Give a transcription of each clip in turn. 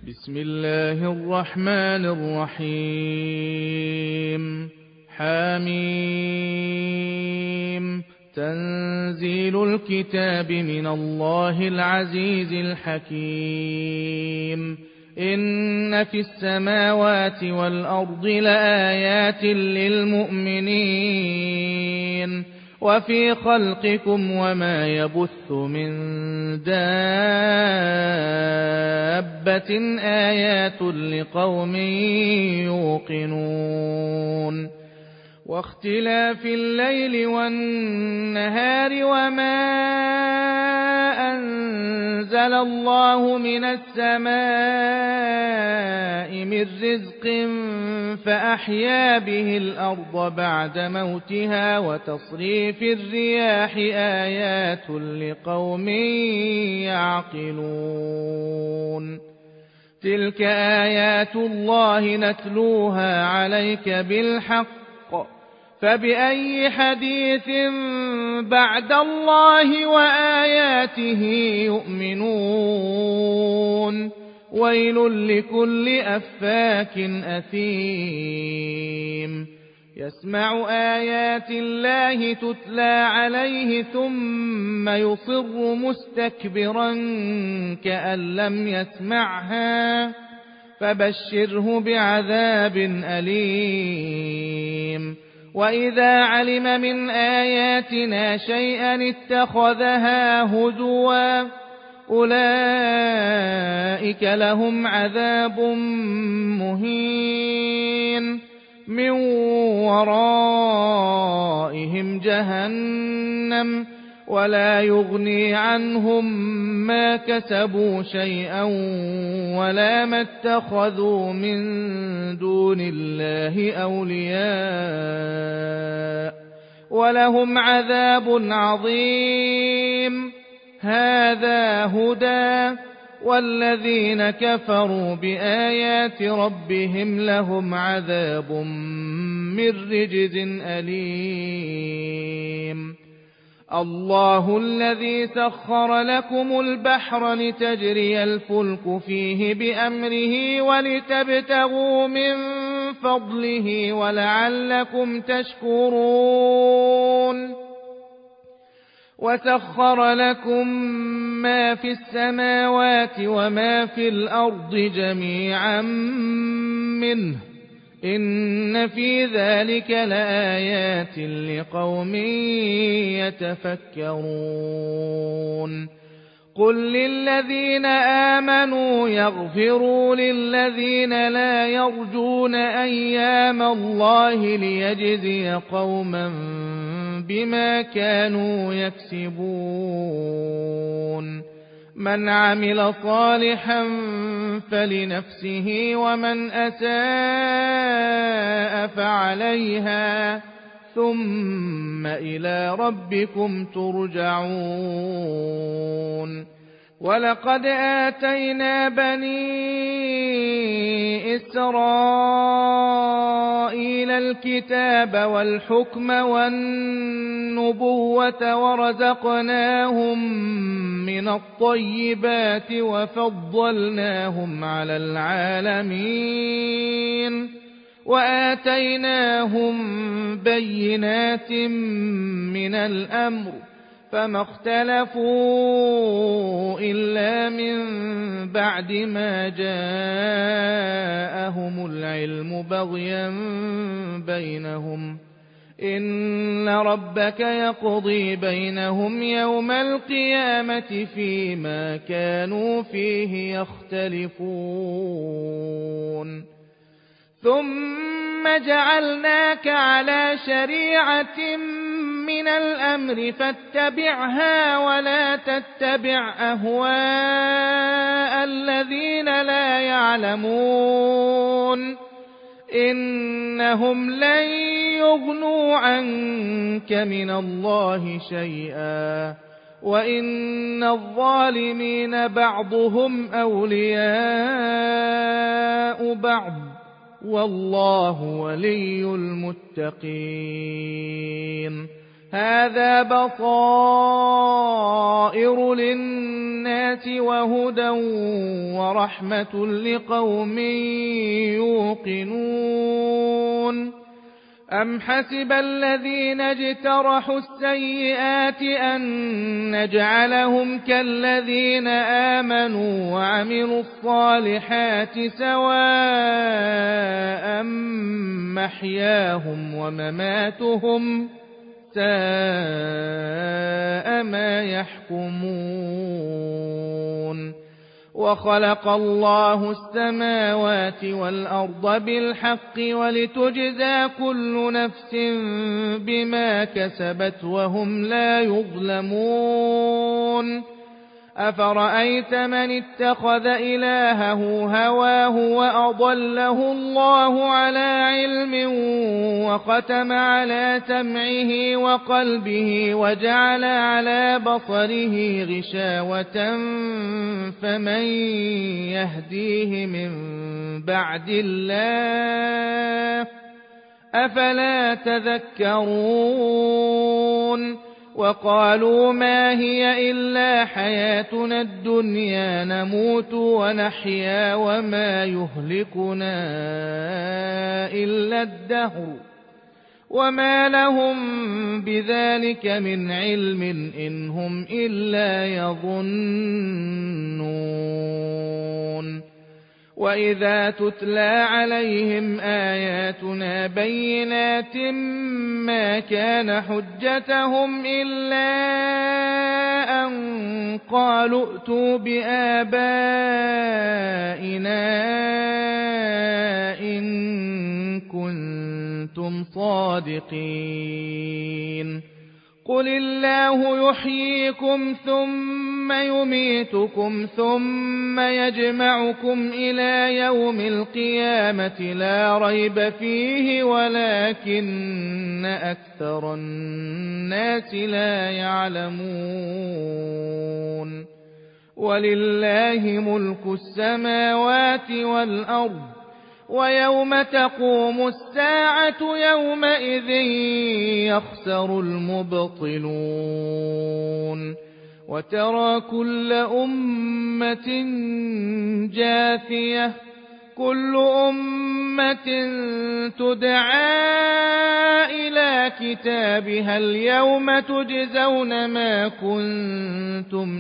بسم الله الرحمن الرحيم. حميم. تنزيل الكتاب من الله العزيز الحكيم. إن في السماوات والأرض لآيات للمؤمنين وفي خلقكم وما يبث من دابة آيات لقوم يوقنون. واختلاف الليل والنهار وما أنزل الله من السماء من رزق فأحيا به الأرض بعد موتها وتصريف الرياح آيات لقوم يعقلون. تلك آيات الله نتلوها عليك بالحق فبأي حديث بعد الله وآياته يؤمنون. ويل لكل أفاك أثيم يسمع آيات الله تتلى عليه ثم يصر مستكبرا كأن لم يسمعها فبشره بعذاب أليم. وإذا علم من آياتنا شيئا اتخذها هزوا أولئك لهم عذاب مهين من ورائهم جهنم ولا يغني عنهم ما كسبوا شيئا ولا ما اتخذوا من دون الله أولياء ولهم عذاب عظيم. هذا هدى والذين كفروا بآيات ربهم لهم عذاب من رجز أليم. الله الذي سخر لكم البحر لتجري الفلك فيه بأمره ولتبتغوا من فضله ولعلكم تشكرون. وسخر لكم ما في السماوات وما في الأرض جميعا منه إن في ذلك لآيات لقوم يتفكرون. قل للذين آمنوا يغفروا للذين لا يرجون أيام الله ليجزي قوما بما كانوا يكسبون. من عمل صالحا فلنفسه ومن أساء فعليها ثم إلى ربكم ترجعون. ولقد آتينا بني إسرائيل الكتاب والحكم والنبوة ورزقناهم من الطيبات وفضلناهم على العالمين وآتيناهم بينات من الأمر فما اختلفوا إلا من بعد ما جاءهم العلم بغيا بينهم. إن ربك يقضي بينهم يوم القيامة فيما كانوا فيه يختلفون. ثم جعلناك على شريعة من الأمر فاتبعها ولا تتبع أهواء الذين لا يعلمون إنهم لن يغنوا عنك من الله شيئا وإن الظالمين بعضهم أولياء بعض والله ولي المتقين. هذا بصائر للناس وهدى ورحمة لقوم يوقنون أم حسب الذين اجترحوا السيئات أن نجعلهم كالذين آمنوا وعملوا الصالحات سواء محياهم ومماتهم ساء ما يحكمون وخلق الله السماوات والأرض بالحق ولتجزى كل نفس بما كسبت وهم لا يظلمون أفرأيت من اتخذ إلهه هواه وأضله الله على علم وختم على سمعه وقلبه وجعل على بصره غشاوة فمن يهديه من بعد الله أفلا تذكرون وقالوا ما هي إلا حياتنا الدنيا نموت ونحيا وما يهلكنا إلا الدهر وما لهم بذلك من علم إن هم إلا يظنون وإذا تتلى عليهم آياتنا بينات ما كان حجتهم إلا أن قالوا ائتوا بآبائنا إن كنتم صادقين قل الله يحييكم ثم يميتكم ثم يجمعكم إلى يوم القيامة لا ريب فيه ولكن أكثر الناس لا يعلمون ولله ملك السماوات والأرض ويوم تقوم الساعة يومئذ يخسر المبطلون وترى كل أمة جاثية كل أمة تدعى إلى كتابها اليوم تجزون ما كنتم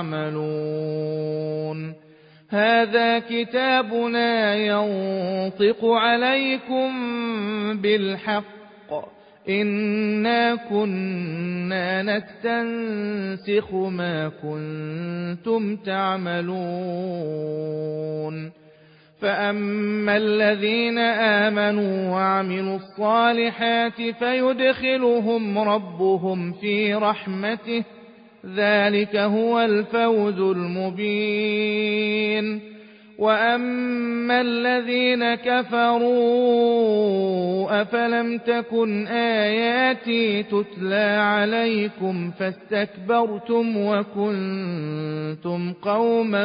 تعملون هذا كتابنا ينطق عليكم بالحق إنا كنا نستنسخ ما كنتم تعملون فأما الذين آمنوا وعملوا الصالحات فيدخلهم ربهم في رحمته ذلك هو الفوز المبين وأما الذين كفروا أفلم تكن آياتي تتلى عليكم فاستكبرتم وكنتم قوما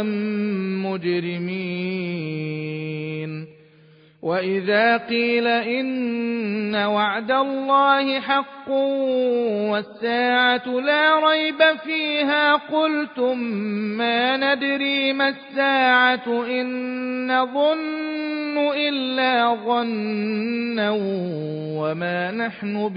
مجرمين وإذا قيل إن وعد الله حق والساعة لا ريب فيها قلتم ما ندري ما الساعة إن نظن إلا ظنا وما نحن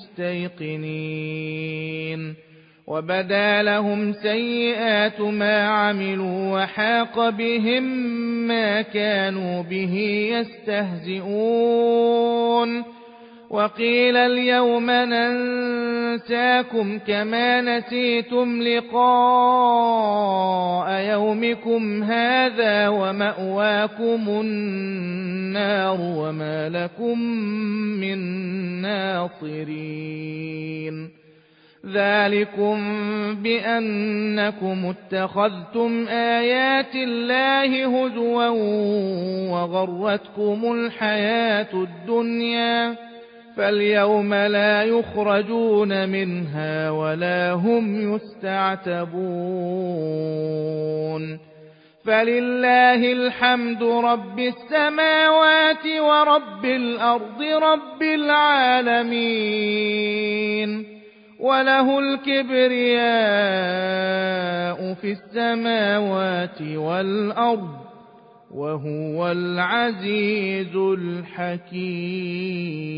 بمستيقنين وبدا لهم سيئات ما عملوا وحاق بهم ما كانوا به يستهزئون وقيل اليوم ننساكم كما نسيتم لقاء يومكم هذا ومأواكم النار وما لكم من ناصرين ذلكم بأنكم اتخذتم آيات الله هزوا وغرتكم الحياة الدنيا فاليوم لا يخرجون منها ولا هم يستعتبون فلله الحمد رب السماوات ورب الأرض رب العالمين وله الكبرياء في السماوات والأرض وهو العزيز الحكيم.